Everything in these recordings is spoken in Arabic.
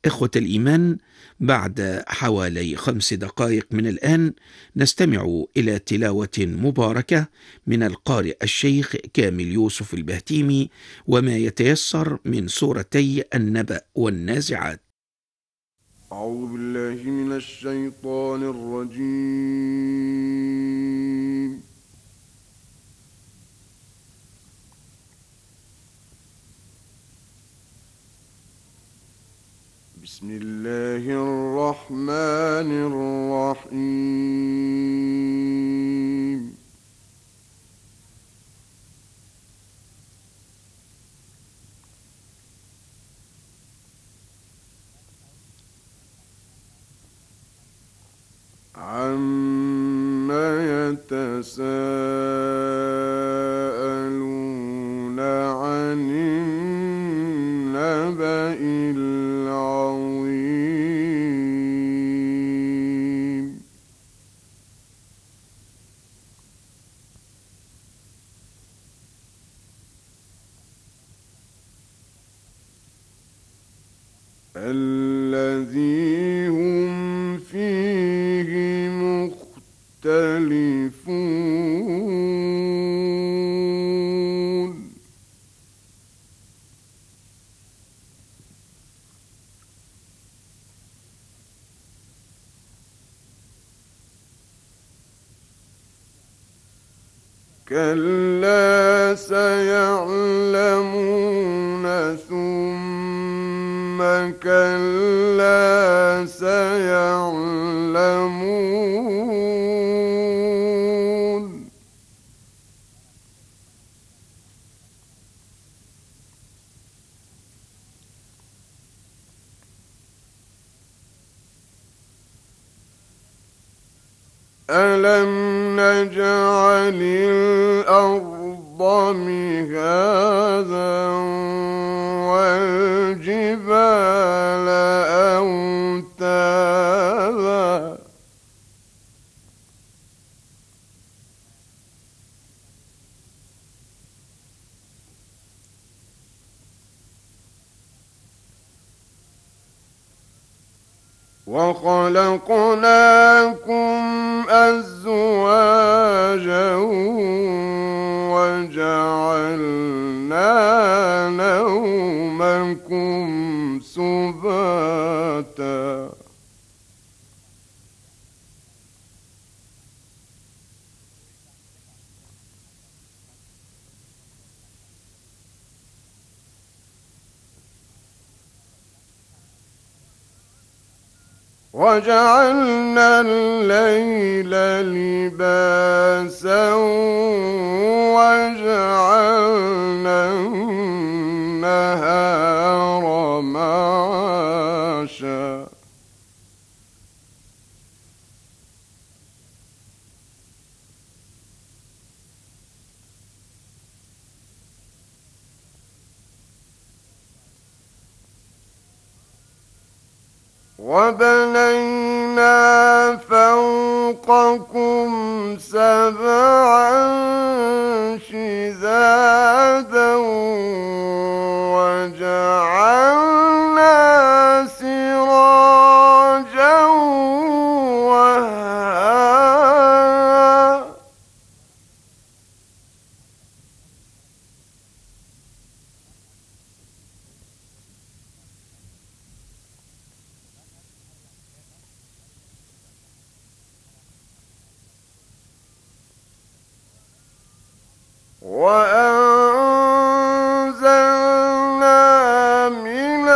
إخوة الإيمان، بعد حوالي 5 دقائق من الآن نستمع إلى تلاوة مباركة من القارئ الشيخ كامل يوسف البهتيمي، وما يتيسر من سورتي النبأ والنازعات. أعوذ بالله من الشيطان الرجيم. بسم الله الرحمن الرحيم. عما يتساءلون عن النبأ العظيم. الذي هم فيه مختلفون. كلا سيعلمون ثم كلا سيعلمون. ألم نجعل الأرض مهادا والجبال أوتادا وخلقناكم أزواجا وجعلنا نومكم سباتا. وجعلنا الليل لباسا وجعلنا النهار معاشا. وبنينا فوقكم سبعا شدادا وجعلنا سراجا وهاجا. وأنزلنا من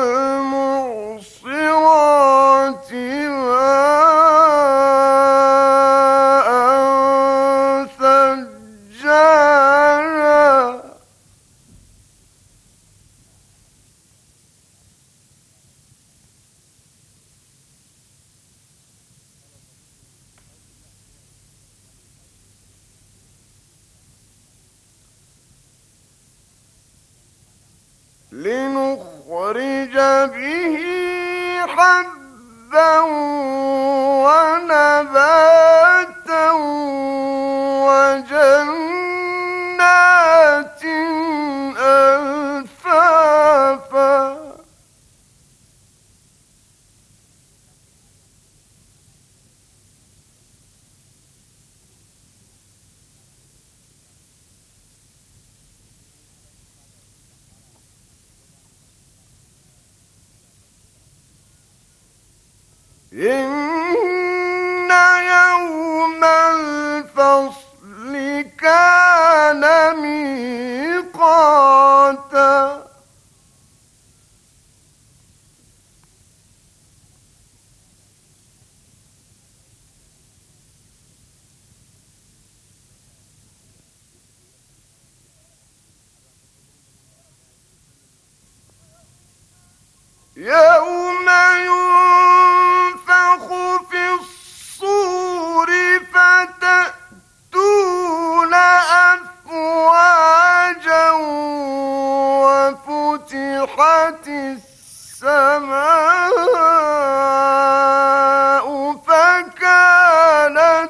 المعصرات ماء ثجاجا. لنخرج به حبا ونباتا وجنات ألفافا. إن يوم الفصل كان ميقاتا يوم ينفخ في الصور فتأتون أفواجا وفتحت السماء فكانت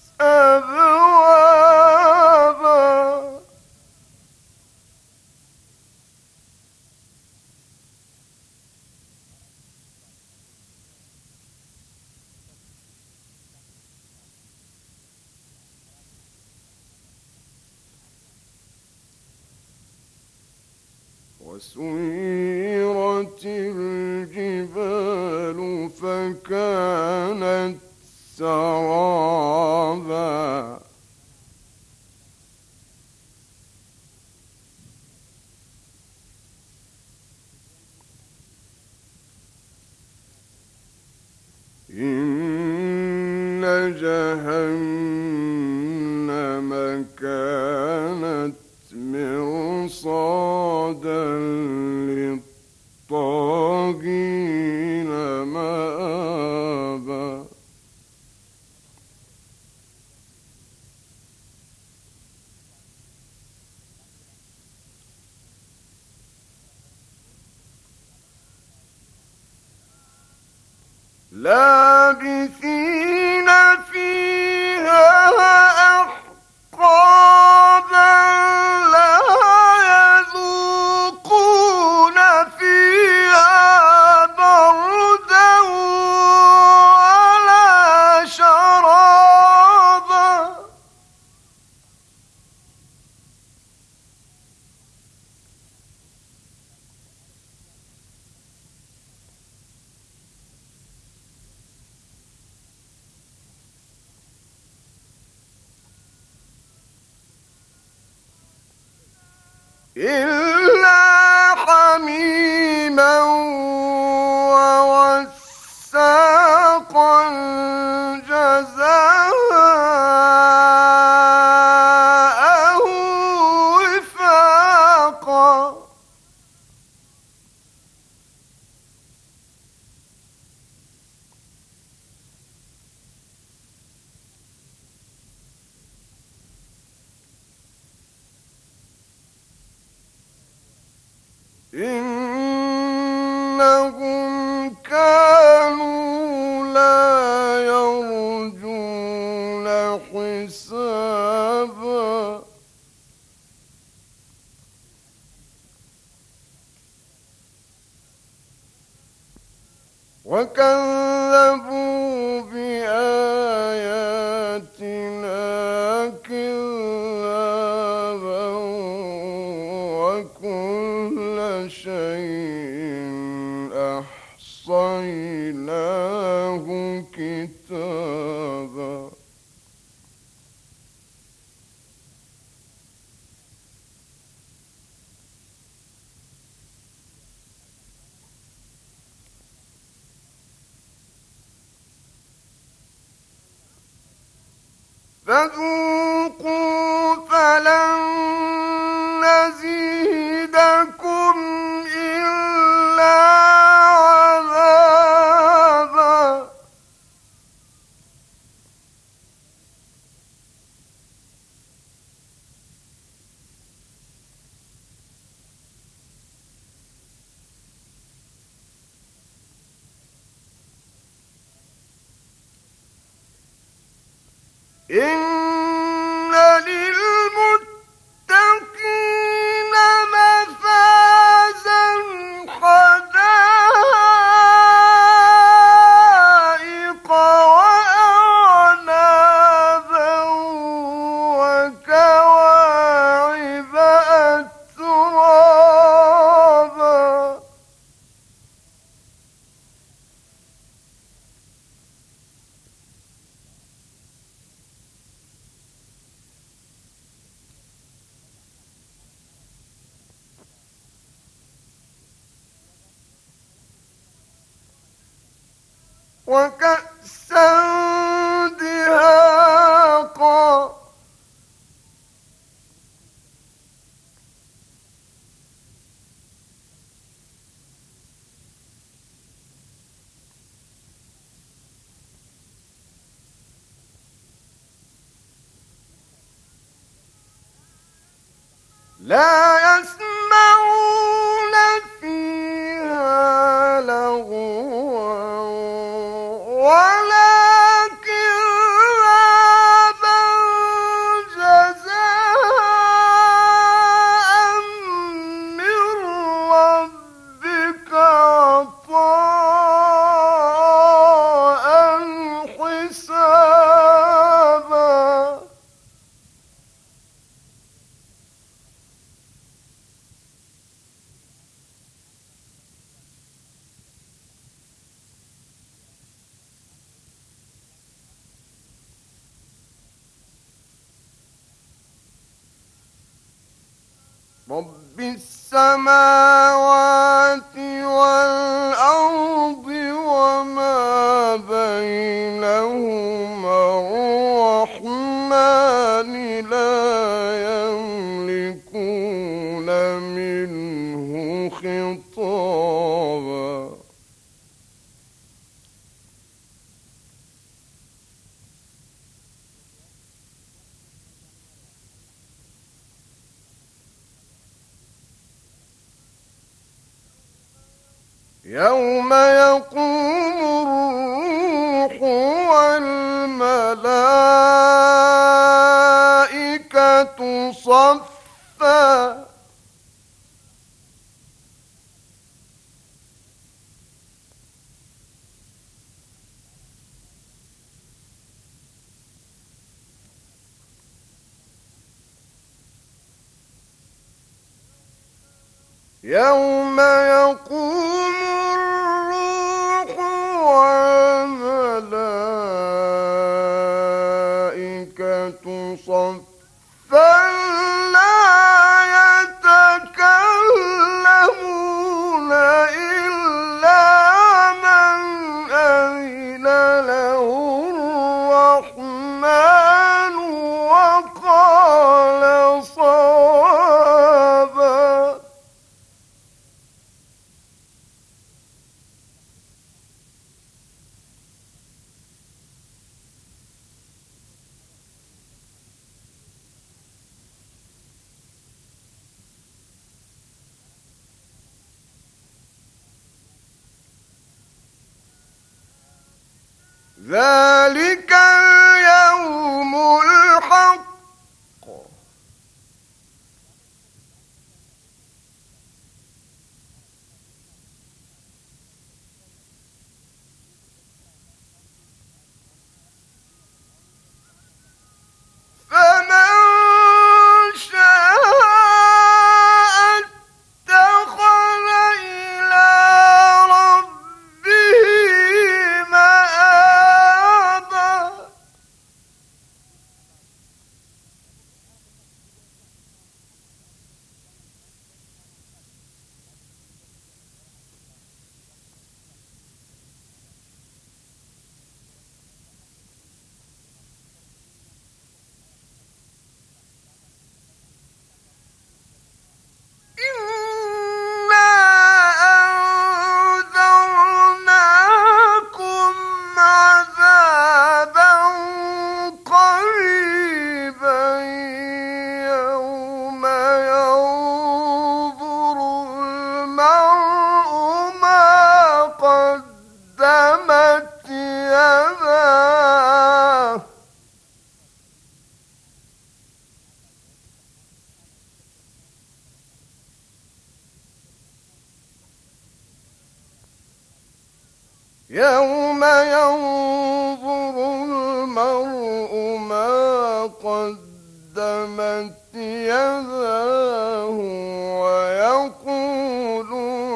أبوابا وسيرت الجبال فكانت سرابا إن جهنم كانت مرصادا للطاغين مآبا لابثين فيها أحقابا لا يذوقون فيها بردا ولا شرابا إلا حميما ووساقا جزاء وفاقا إنهم كانوا لا يرجون حسابا وكذبوا بآياتنا كذابا وكل شيء أحصيناه كتابا فذوقوا فلن نزيدكم إلا عذابا إن للمتقين مفازا حدائق وأعنابا وكواعب أترابا وكأسا دهاقا لا يسمعون فيها لغوا ولا كذابا جزاء من ربك عطاء حسابا رب السماوات والأرض وما بينهما الرحمن لا يملكون منه خطابا يوم يقوم الروح والملائكة صفا يوم يقوم الروح والملائكة صفا لا يتكلمون إلا من أذن له الرحمن وقال صوابا ذلك اليوم الحق فمن شاء اتخذ إلى ربه مآبا إنا أنذرناكم عذابا قريبا يوم ينظر المرء ما قدمت يداه يوم ينظر المرء ما قدمت يداه ويقول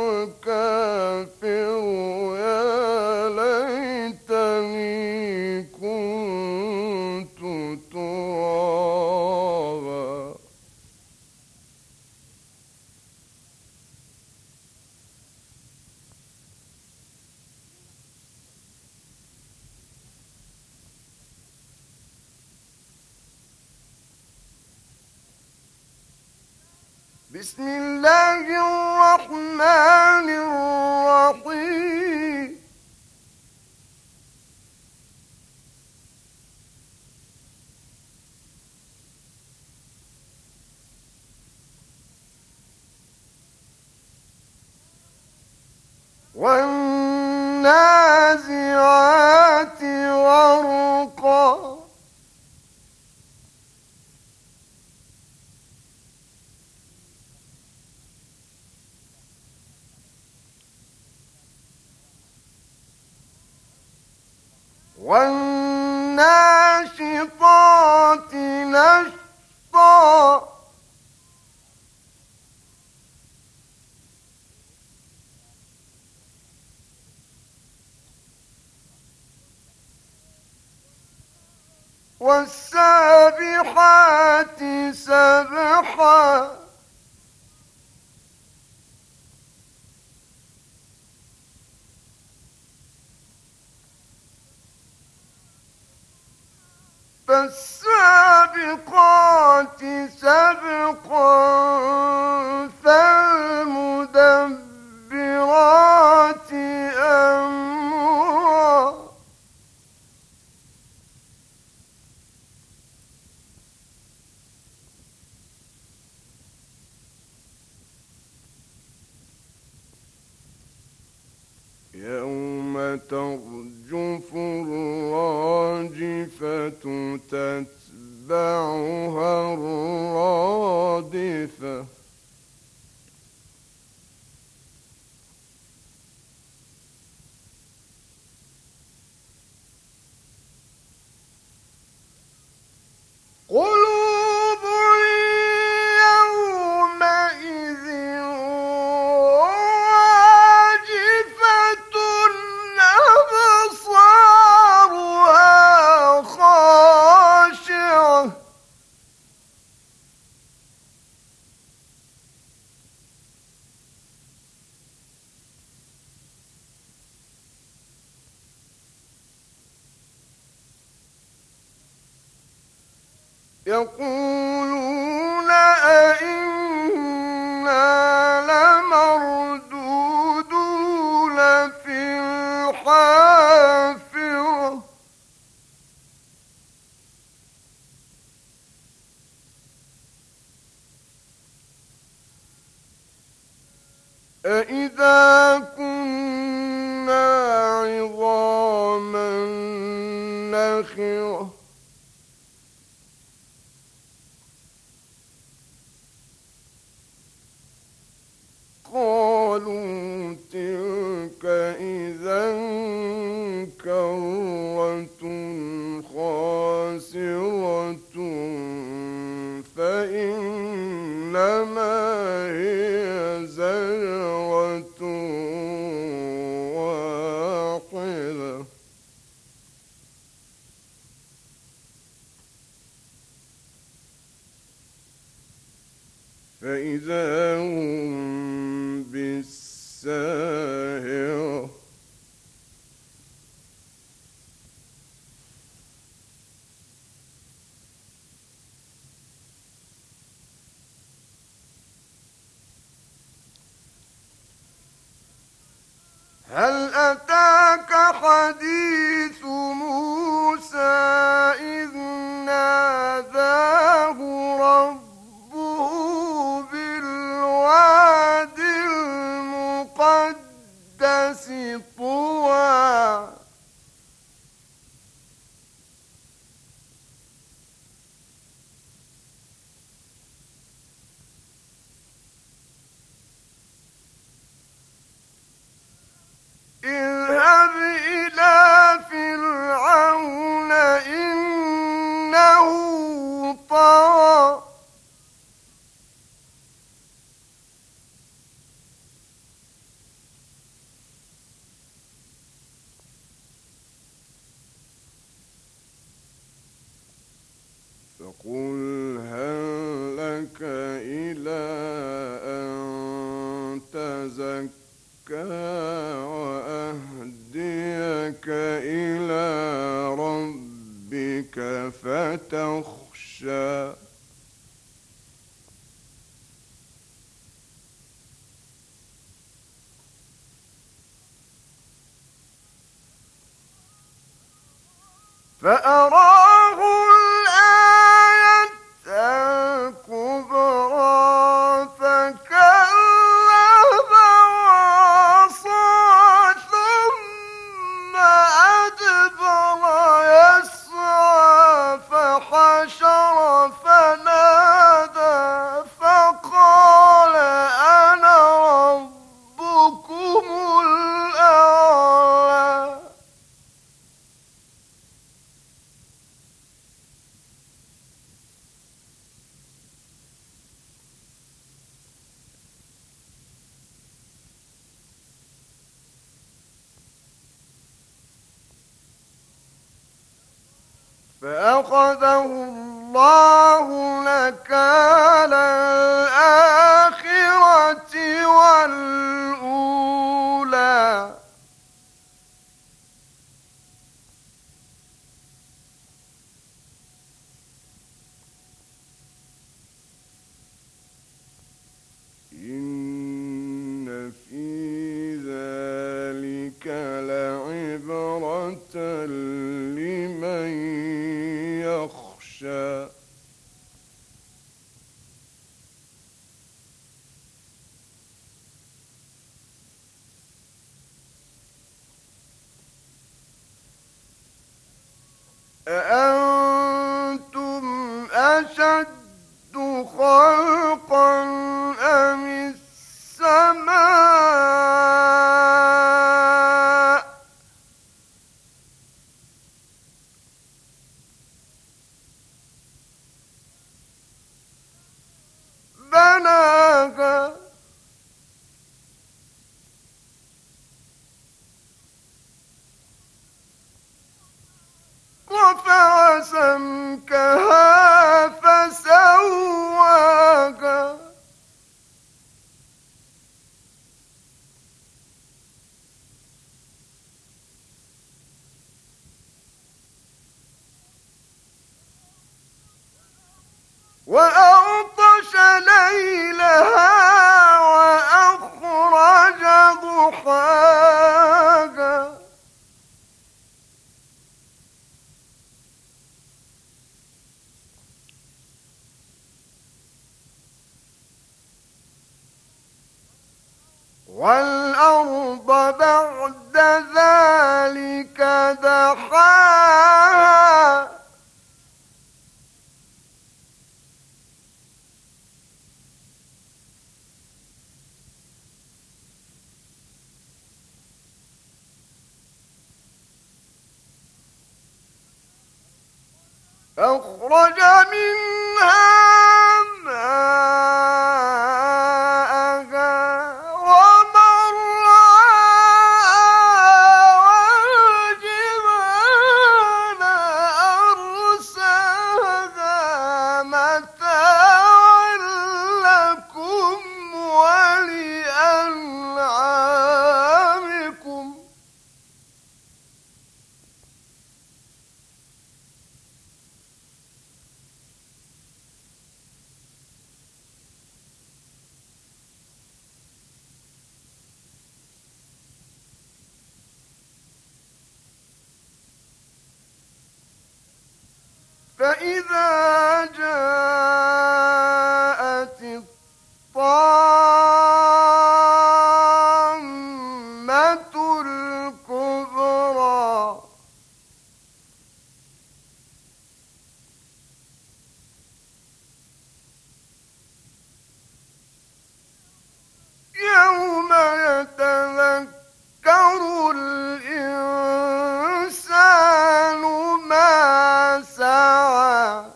الكافر يا ليتني كنت ترابا بسم الله الرحمن الرحيم والنازعات غرقا والناشطات نشطا والسابحات سبحا فالسابقات سبقا فالمدبرات أمرا يوم ترجف الراجفة تتبعها الرادفة قلوب يومئذ واجفة أبصارها خاشعة يقولون أئنا لمردودون في الحافرة أئذا كنا عظاما نخرة قالوا تلك إذا كرة خاسرة فإنما هي زجرة واحدة فإذا هم بالساهرة هل أتاك حديث موسى إذ ناداه ربه بالواد المقدس طوى اذهب إلى فرعون إنه طغى فقل هل لك إلى أن تزكى وأهديك فأراه الآية الكبرى فكذب وعصى ثم أدبر يسعى فحشر فنادى فقال أنا ربكم الأعلى فأخذه الله نكال الآخرة والأولى إن في ذلك لعبرة لمن يخشى أأنتم أشد خلقا أم السماء بناها رفع سمكها فسواها وأغطش ليلها وأخرج ضحاها والأرض بعد ذلك دحاها أخرج منها ماءها ومرعاها والجبال أرساها متاعا لكم ولأنعامكم فإذا جاءت الطامة الكبرى يوم يتذكر الإنسان ما سعى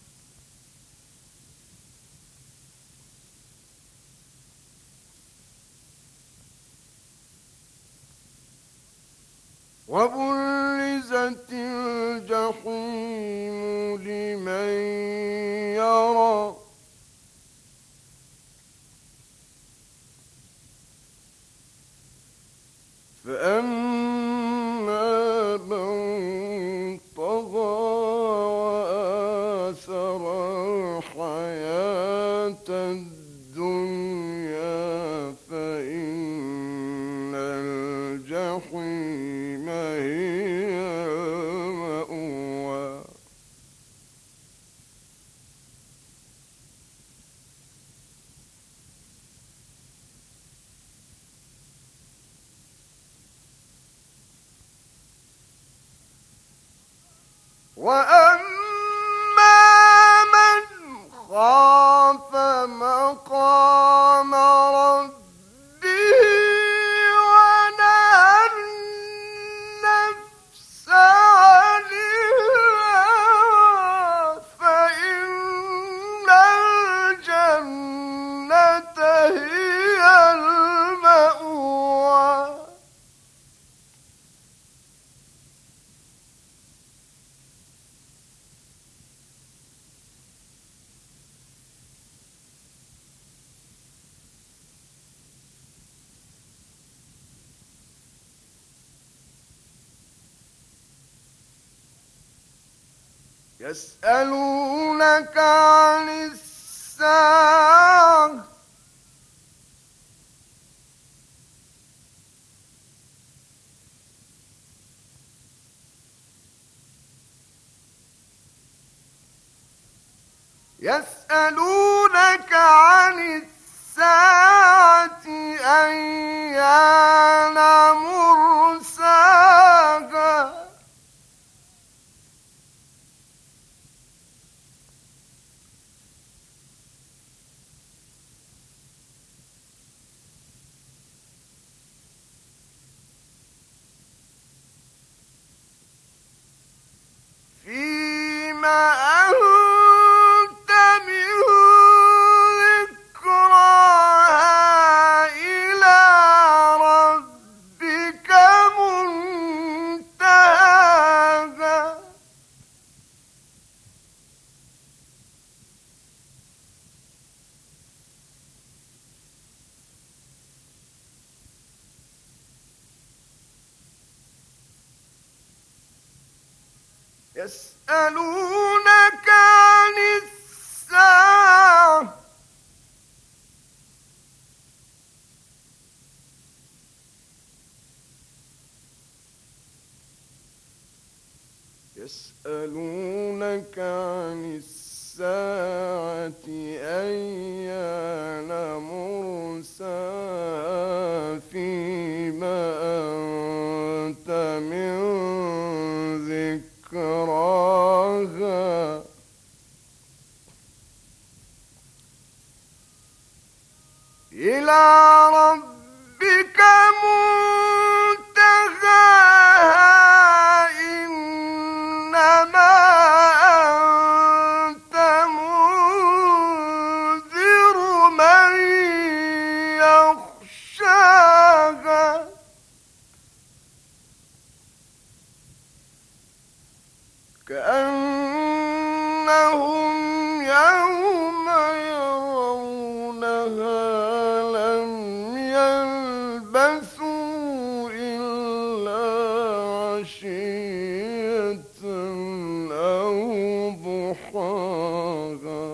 وبرزت الجحيم لمن يرى فأما من طغى وآثر الحياة الدنيا فإن الجحيم هي المأوى وأما من خاف مقام ربه ونهى النفس عن الهوى فإن الجنة هي المأوى يسألونك عن الساعة أيان مرساها فيما أنت من ذكراها إلى ربك منتهاها يسألونك عن الساعة يسألونك عن الساعة أيان مرساها فيما أنت من ذكراها إلى ربك منتهاها إنما أنت منذر من يخشاها كأنهم يوم يرونها لم يلبثوا إلا عشية أو ضحاها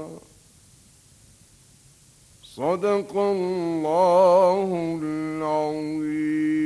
صدق الله العظيم.